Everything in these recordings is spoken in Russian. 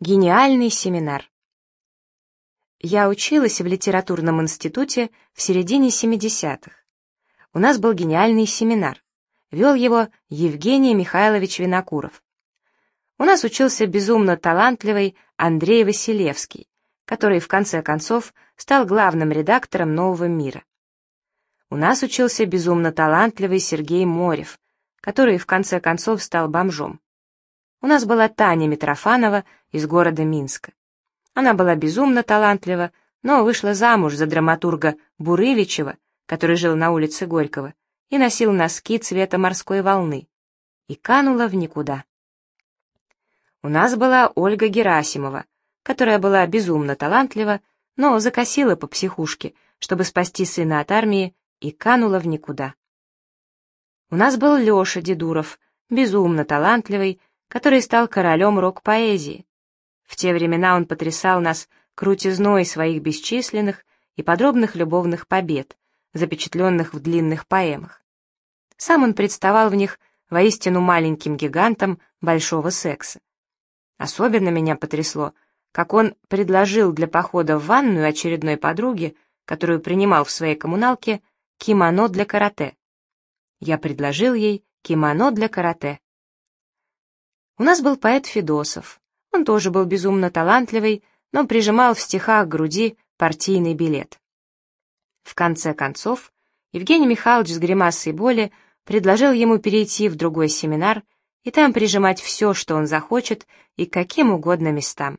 Гениальный семинар. Я училась в литературном институте в середине 70-х. У нас был гениальный семинар. Вел его Евгений Михайлович Винокуров. У нас учился безумно талантливый Андрей Василевский, который в конце концов стал главным редактором «Нового мира». У нас учился безумно талантливый Сергей Морев, который в конце концов стал бомжом. У нас была Таня Митрофанова из города Минска. Она была безумно талантлива, но вышла замуж за драматурга Бурыличева, который жил на улице Горького, и носил носки цвета морской волны, и канула в никуда. У нас была Ольга Герасимова, которая была безумно талантлива, но закосила по психушке, чтобы спасти сына от армии, и канула в никуда. У нас был Леша Дедуров, безумно талантливый, который стал королем рок-поэзии. В те времена он потрясал нас крутизной своих бесчисленных и подробных любовных побед, запечатленных в длинных поэмах. Сам он представал в них воистину маленьким гигантом большого секса. Особенно меня потрясло, как он предложил для похода в ванную очередной подруге, которую принимал в своей коммуналке, кимоно для карате. Я предложил ей кимоно для карате. У нас был поэт Федосов. Он тоже был безумно талантливый, но прижимал в стихах к груди партийный билет. В конце концов, Евгений Михайлович с гримасой боли предложил ему перейти в другой семинар и там прижимать все, что он захочет, и к каким угодно местам.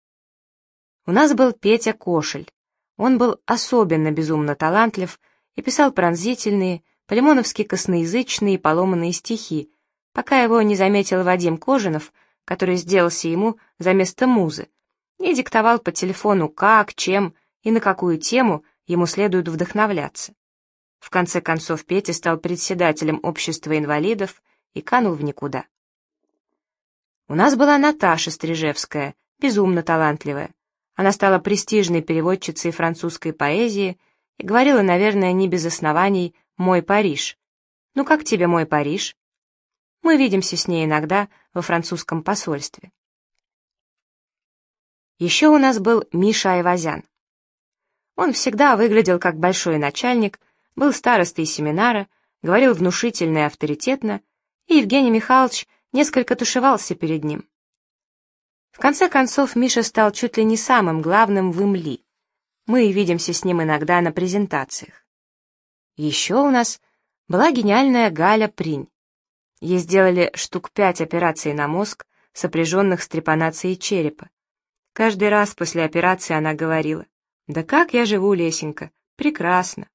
У нас был Петя Кошель. Он был особенно безумно талантлив и писал пронзительные, по-лимоновски-косноязычные и поломанные стихи, пока его не заметил Вадим Кожинов, который сделался ему за место музы, и диктовал по телефону как, чем и на какую тему ему следует вдохновляться. В конце концов Петя стал председателем общества инвалидов и канул в никуда. У нас была Наташа Стрижевская, безумно талантливая. Она стала престижной переводчицей французской поэзии и говорила, наверное, не без оснований, «Мой Париж». «Ну как тебе мой Париж?» Мы видимся с ней иногда во французском посольстве. Еще у нас был Миша Айвазян. Он всегда выглядел как большой начальник, был старостой семинара, говорил внушительно и авторитетно, и Евгений Михайлович несколько тушевался перед ним. В конце концов, Миша стал чуть ли не самым главным в ИМЛИ. Мы видимся с ним иногда на презентациях. Еще у нас была гениальная Галя Принь. Ей сделали штук 5 операций на мозг, сопряженных с трепанацией черепа. Каждый раз после операции она говорила: «Да как я живу, Лесенька, прекрасно».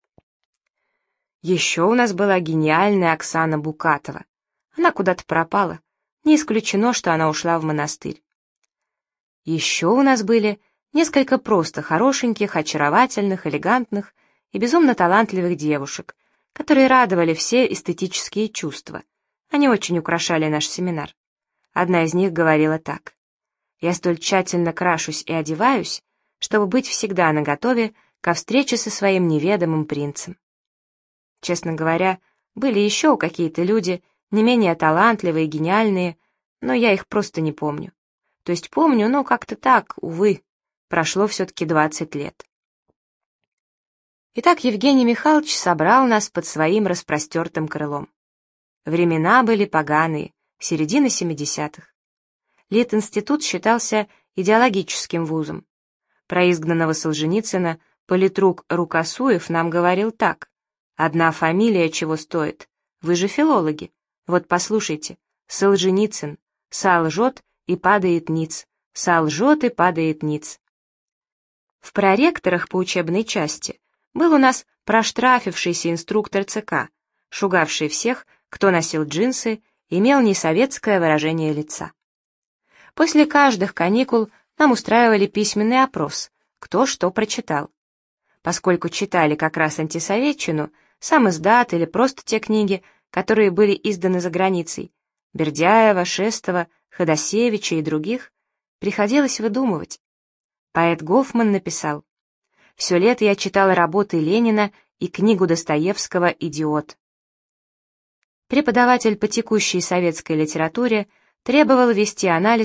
Еще у нас была гениальная Оксана Букатова. Она куда-то пропала, не исключено, что она ушла в монастырь. Еще у нас были несколько просто хорошеньких, очаровательных, элегантных и безумно талантливых девушек, которые радовали все эстетические чувства. Они очень украшали наш семинар. Одна из них говорила так: «Я столь тщательно крашусь и одеваюсь, чтобы быть всегда наготове ко встрече со своим неведомым принцем». Честно говоря, были еще какие-то люди, не менее талантливые и гениальные, но я их просто не помню. То есть помню, но как-то так, увы, прошло все-таки 20 лет. Итак, Евгений Михайлович собрал нас под своим распростертым крылом. Времена были поганые, середина 70-х. Литинститут считался идеологическим вузом. Про изгнанного Солженицына политрук Рукосуев нам говорил так: «Одна фамилия чего стоит? Вы же филологи. Вот послушайте, Солженицын, солжет и падает ниц, солжет и падает ниц». В проректорах по учебной части был у нас проштрафившийся инструктор ЦК, шугавший всех, кто носил джинсы, имел несоветское выражение лица. После каждых каникул нам устраивали письменный опрос, кто что прочитал. Поскольку читали как раз антисоветчину, сам издат или просто те книги, которые были изданы за границей, Бердяева, Шестова, Ходосевича и других, приходилось выдумывать. Поэт Гофман написал: «Все лето я читал работы Ленина и книгу Достоевского «Идиот». Преподаватель по текущей советской литературе требовал вести анализ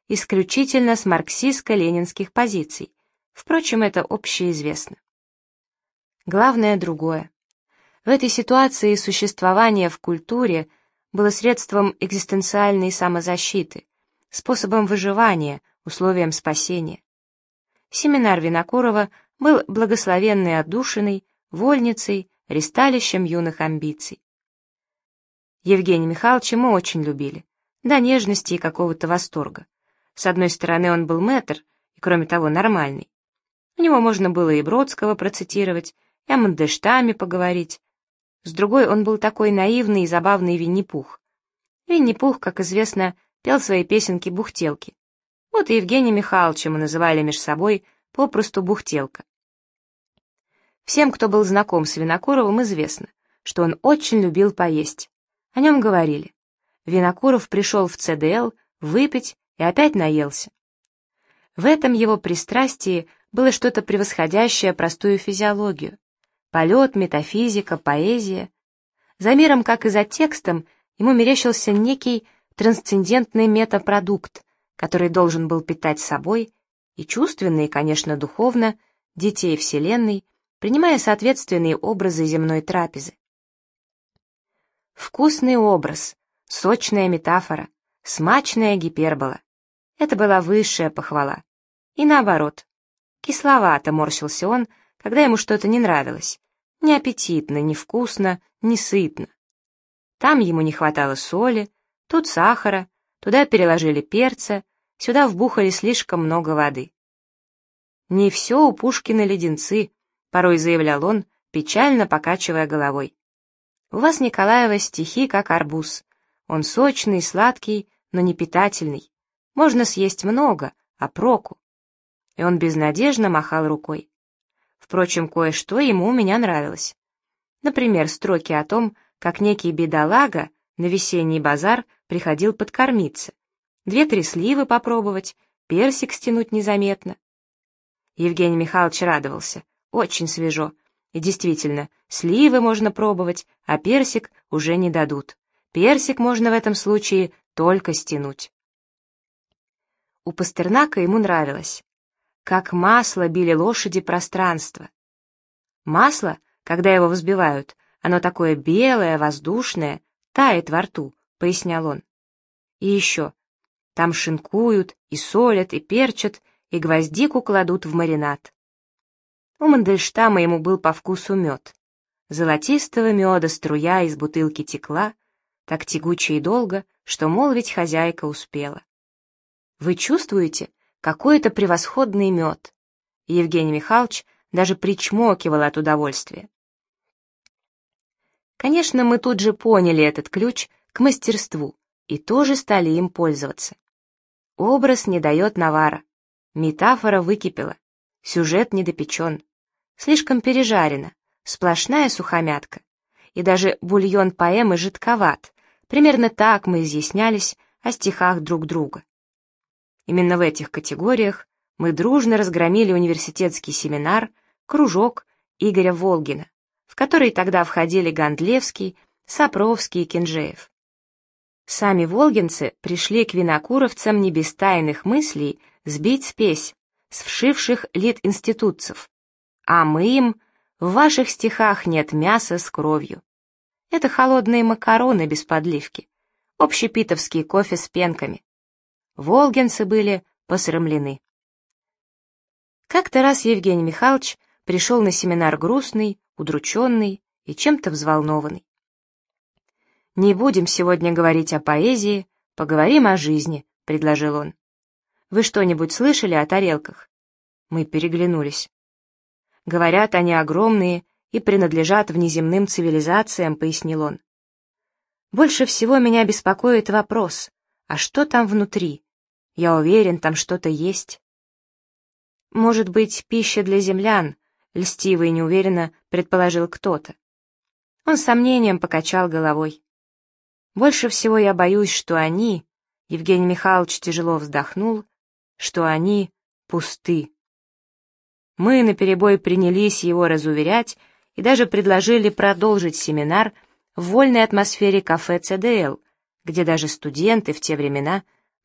исключительно с марксистско-ленинских позиций. Впрочем, это общеизвестно. Главное другое. В этой ситуации существование в культуре было средством экзистенциальной самозащиты, способом выживания, условием спасения. Семинар Винокурова был благословенной отдушиной, вольницей, ристалищем юных амбиций. Евгения Михайловича мы очень любили, до нежности и какого-то восторга. С одной стороны, он был мэтр, и, кроме того, нормальный. У него можно было и Бродского процитировать, и о Мандельштаме поговорить. С другой, он был такой наивный и забавный Винни-Пух. Винни-Пух, как известно, пел свои песенки-бухтелки. Вот и Евгения Михайловича мы называли между собой попросту Бухтелка. Всем, кто был знаком с Винокуровым, известно, что он очень любил поесть. О нем говорили. Винокуров пришел в ЦДЛ выпить и опять наелся. В этом его пристрастии было что-то превосходящее простую физиологию. Полет, метафизика, поэзия. За миром, как и за текстом, ему мерещился некий трансцендентный метапродукт, который должен был питать собой и чувственно, и, конечно, духовно детей Вселенной, принимая соответственные образы земной трапезы. Вкусный образ, сочная метафора, смачная гипербола. Это была высшая похвала. И наоборот. Кисловато морщился он, когда ему что-то не нравилось. Не аппетитно, не вкусно, не сытно. Там ему не хватало соли, тут сахара, туда переложили перца, сюда вбухали слишком много воды. «Не все у Пушкина леденцы», — порой заявлял он, печально покачивая головой. «У вас, Николаева, стихи как арбуз. Он сочный, сладкий, но не питательный. Можно съесть много, а проку?» И он безнадежно махал рукой. Впрочем, кое-что ему у меня нравилось. Например, строки о том, как некий бедолага на весенний базар приходил подкормиться, 2-3 сливы попробовать, персик стянуть незаметно. Евгений Михайлович радовался, очень свежо. И действительно, сливы можно пробовать, а персик уже не дадут. Персик можно в этом случае только стянуть. У Пастернака ему нравилось. Как масло били лошади пространство. Масло, когда его взбивают, оно такое белое, воздушное, тает во рту, пояснял он. И еще, там шинкуют, и солят, и перчат, и гвоздику кладут в маринад. У Мандельштама ему был по вкусу мед. Золотистого меда струя из бутылки текла, так тягуче и долго, что молвить хозяйка успела. Вы чувствуете, какой это превосходный мед? И Евгений Михайлович даже причмокивал от удовольствия. Конечно, мы тут же поняли этот ключ к мастерству и тоже стали им пользоваться. Образ не дает навара, метафора выкипела, сюжет недопечен, слишком пережарено, сплошная сухомятка, и даже бульон поэмы жидковат. Примерно так мы изъяснялись о стихах друг друга. Именно в этих категориях мы дружно разгромили университетский семинар «Кружок» Игоря Волгина, в который тогда входили Гондлевский, Сапровский и Кенжеев. Сами волгинцы пришли к винокуровцам не без тайных мыслей сбить спесь с вшивших литинститутцев, а мы им: в ваших стихах нет мяса с кровью. Это холодные макароны без подливки, общепитовский кофе с пенками. Волгинцы были посрамлены. Как-то раз Евгений Михайлович пришел на семинар грустный, удрученный и чем-то взволнованный. «Не будем сегодня говорить о поэзии, поговорим о жизни», — предложил он. «Вы что-нибудь слышали о тарелках?» Мы переглянулись. «Говорят, они огромные и принадлежат внеземным цивилизациям», — пояснил он. «Больше всего меня беспокоит вопрос, а что там внутри? Я уверен, там что-то есть». «Может быть, пища для землян», — льстиво и неуверенно предположил кто-то. Он с сомнением покачал головой. «Больше всего я боюсь, что они...» — Евгений Михайлович тяжело вздохнул, что они пусты. Мы наперебой принялись его разуверять и даже предложили продолжить семинар в вольной атмосфере кафе ЦДЛ, где даже студенты в те времена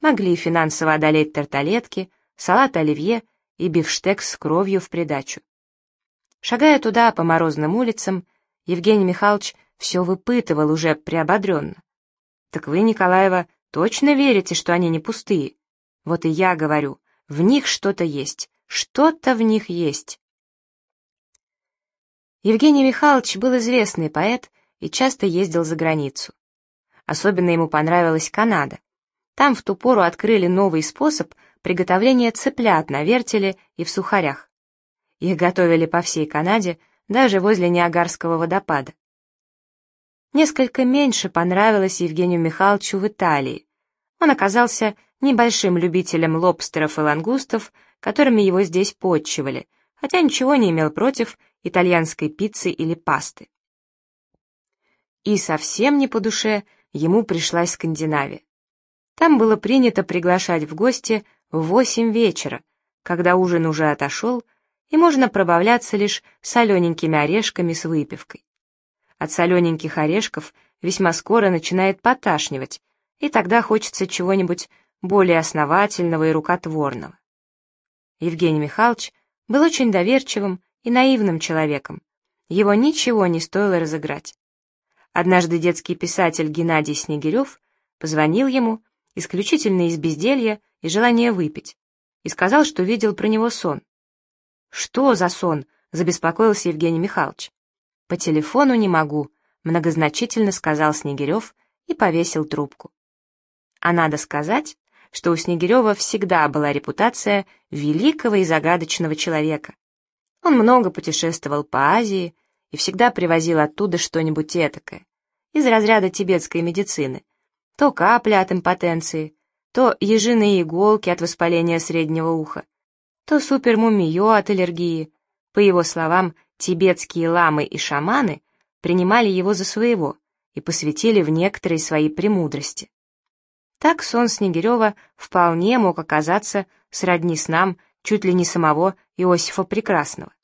могли финансово одолеть тарталетки, салат оливье и бифштекс с кровью в придачу. Шагая туда по морозным улицам, Евгений Михайлович все выпытывал уже приободренно. «Так вы, Николаева, точно верите, что они не пустые? Вот и я говорю, в них что-то есть, что-то в них есть». Евгений Михайлович был известный поэт и часто ездил за границу. Особенно ему понравилась Канада. Там в ту пору открыли новый способ приготовления цыплят на вертеле и в сухарях. Их готовили по всей Канаде, даже возле Ниагарского водопада. Несколько меньше понравилось Евгению Михайловичу в Италии. Он оказался небольшим любителем лобстеров и лангустов, которыми его здесь потчевали, хотя ничего не имел против итальянской пиццы или пасты. И совсем не по душе ему пришлась Скандинавия. Там было принято приглашать в гости в 8 вечера, когда ужин уже отошел, и можно пробавляться лишь солененькими орешками с выпивкой. От солененьких орешков весьма скоро начинает поташнивать, и тогда хочется чего-нибудь более основательного и рукотворного. Евгений Михайлович был очень доверчивым и наивным человеком, его ничего не стоило разыграть. Однажды детский писатель Геннадий Снегирев позвонил ему исключительно из безделья и желания выпить, и сказал, что видел про него сон. «Что за сон?» — забеспокоился Евгений Михайлович. «По телефону не могу», — многозначительно сказал Снегирев и повесил трубку. А надо сказать, что у Снегирева всегда была репутация великого и загадочного человека. Он много путешествовал по Азии и всегда привозил оттуда что-нибудь этакое, из разряда тибетской медицины, то капли от импотенции, то ежиные иголки от воспаления среднего уха, то супермумиё от аллергии. По его словам, тибетские ламы и шаманы принимали его за своего и посвятили в некоторые свои премудрости. Так сон Снегирева вполне мог оказаться сродни снам чуть ли не самого Иосифа Прекрасного.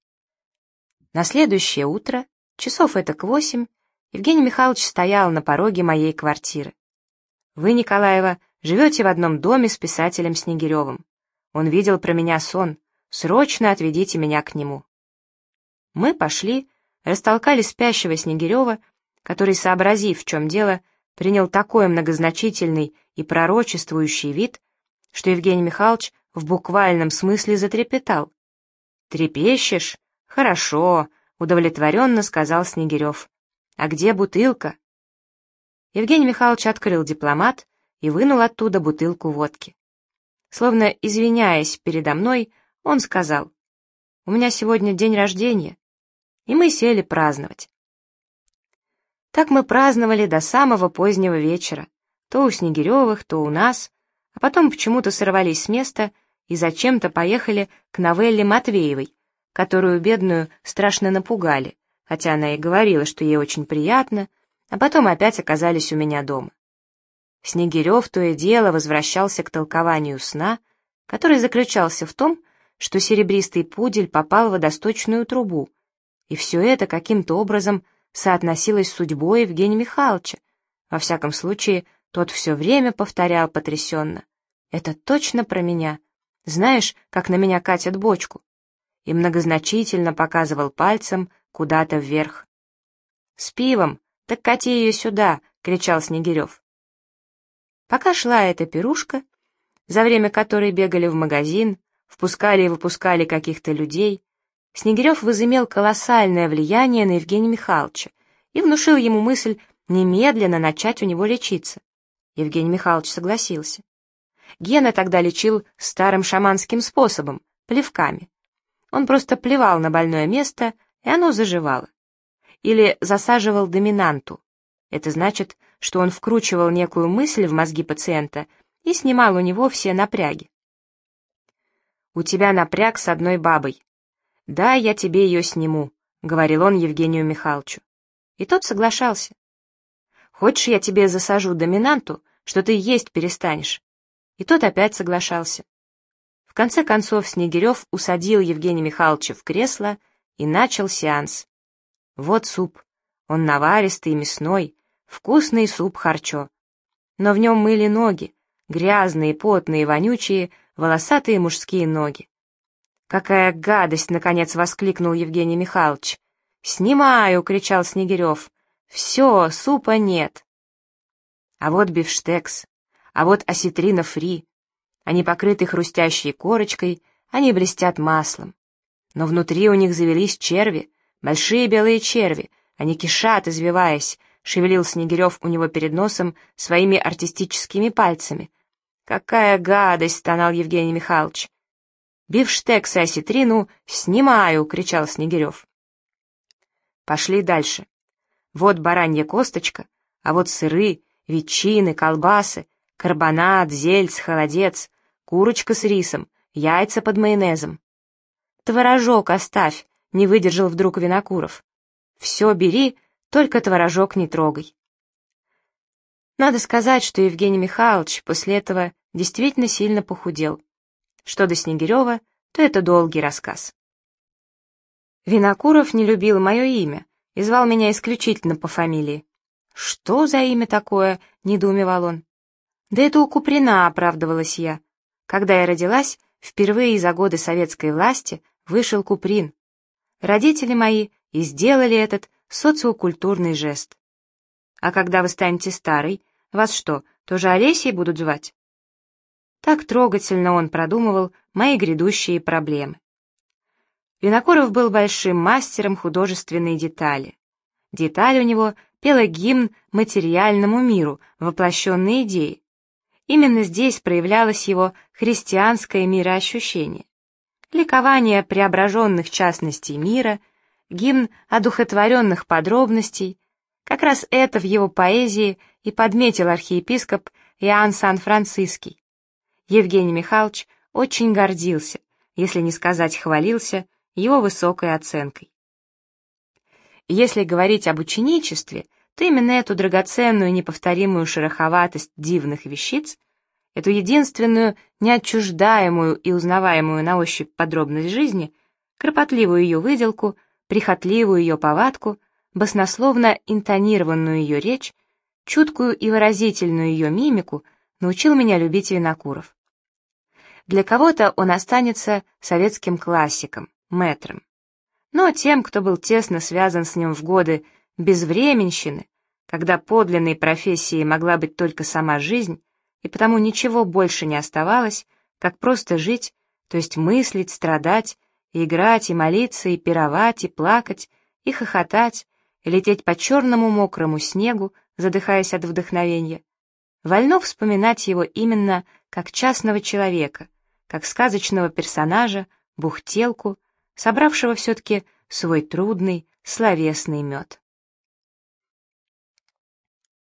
На следующее утро, часов этак 8, Евгений Михайлович стоял на пороге моей квартиры. «Вы, Николаева, живете в одном доме с писателем Снегиревым. Он видел про меня сон. Срочно отведите меня к нему». Мы пошли, растолкали спящего Снегирева, который, сообразив, в чем дело, принял такой многозначительный и пророчествующий вид, что Евгений Михайлович в буквальном смысле затрепетал. «Трепещешь? Хорошо», — удовлетворенно сказал Снегирев. «А где бутылка?» Евгений Михайлович открыл дипломат и вынул оттуда бутылку водки. Словно извиняясь передо мной, он сказал: «У меня сегодня день рождения», и мы сели праздновать. Так мы праздновали до самого позднего вечера, то у Снегиревых, то у нас, а потом почему-то сорвались с места и зачем-то поехали к новелле Матвеевой, которую бедную страшно напугали, хотя она и говорила, что ей очень приятно, а потом опять оказались у меня дома. Снегирев то и дело возвращался к толкованию сна, который заключался в том, что серебристый пудель попал в водосточную трубу, и все это каким-то образом соотносилось с судьбой Евгения Михайловича. Во всяком случае, тот все время повторял потрясенно: «Это точно про меня. Знаешь, как на меня катят бочку?» И многозначительно показывал пальцем куда-то вверх. «С пивом! Так кати ее сюда!» — кричал Снегирев. Пока шла эта пирушка, за время которой бегали в магазин, впускали и выпускали каких-то людей, Снегирев возымел колоссальное влияние на Евгения Михайловича и внушил ему мысль немедленно начать у него лечиться. Евгений Михайлович согласился. Гена тогда лечил старым шаманским способом, плевками. Он просто плевал на больное место, и оно заживало. Или засаживал доминанту. Это значит, что он вкручивал некую мысль в мозги пациента и снимал у него все напряги. «У тебя напряг с одной бабой. Да, я тебе ее сниму», — говорил он Евгению Михайловичу. И тот соглашался. «Хочешь, я тебе засажу доминанту, что ты есть перестанешь?» И тот опять соглашался. В конце концов Снегирев усадил Евгения Михайловича в кресло и начал сеанс. Вот суп. Он наваристый и мясной, вкусный суп харчо. Но в нем мыли ноги, грязные, потные, вонючие, волосатые мужские ноги. «Какая гадость!» — наконец воскликнул Евгений Михайлович. «Снимаю!» — кричал Снегирев. «Все, супа нет!» А вот бифштекс, а вот осетрина фри. Они покрыты хрустящей корочкой, они блестят маслом. Но внутри у них завелись черви, большие белые черви, они кишат, извиваясь, шевелил Снегирев у него перед носом своими артистическими пальцами. «Какая гадость!» — стонал Евгений Михайлович. «Бифштекс и осетрину снимаю!» — кричал Снегирев. Пошли дальше. Вот баранья косточка, а вот сыры, ветчины, колбасы, карбонат, зельц, холодец, курочка с рисом, яйца под майонезом. «Творожок оставь!» — не выдержал вдруг Винокуров. «Все бери, только творожок не трогай». Надо сказать, что Евгений Михайлович после этого действительно сильно похудел. Что до Снегирева, то это долгий рассказ. Винокуров не любил мое имя и звал меня исключительно по фамилии. «Что за имя такое?» — недоумевал он. «Да это у Куприна», — оправдывалась я. Когда я родилась, впервые за годы советской власти вышел Куприн. Родители мои и сделали этот социокультурный жест. А когда вы станете старой, вас что, тоже Олесей будут звать? Так трогательно он продумывал мои грядущие проблемы. Винокуров был большим мастером художественной детали. Деталь у него пела гимн материальному миру, воплощенной идеи. Именно здесь проявлялось его христианское мироощущение. Ликование преображенных частностей мира, гимн одухотворенных подробностей, как раз это в его поэзии и подметил архиепископ Иоанн Сан-Франциский. Евгений Михайлович очень гордился, если не сказать хвалился, его высокой оценкой. Если говорить об ученичестве, то именно эту драгоценную неповторимую шероховатость дивных вещиц, эту единственную неотчуждаемую и узнаваемую на ощупь подробность жизни, кропотливую ее выделку, прихотливую ее повадку, баснословно интонированную ее речь, чуткую и выразительную ее мимику, научил меня любить Винокуров. Для кого-то он останется советским классиком, мэтром. Но тем, кто был тесно связан с ним в годы безвременщины, когда подлинной профессией могла быть только сама жизнь, и потому ничего больше не оставалось, как просто жить, то есть мыслить, страдать, и играть, и молиться, и пировать, и плакать, и хохотать, и лететь по черному мокрому снегу, задыхаясь от вдохновения. Вольно вспоминать его именно как частного человека, как сказочного персонажа, бухтелку, собравшего все-таки свой трудный, словесный мед.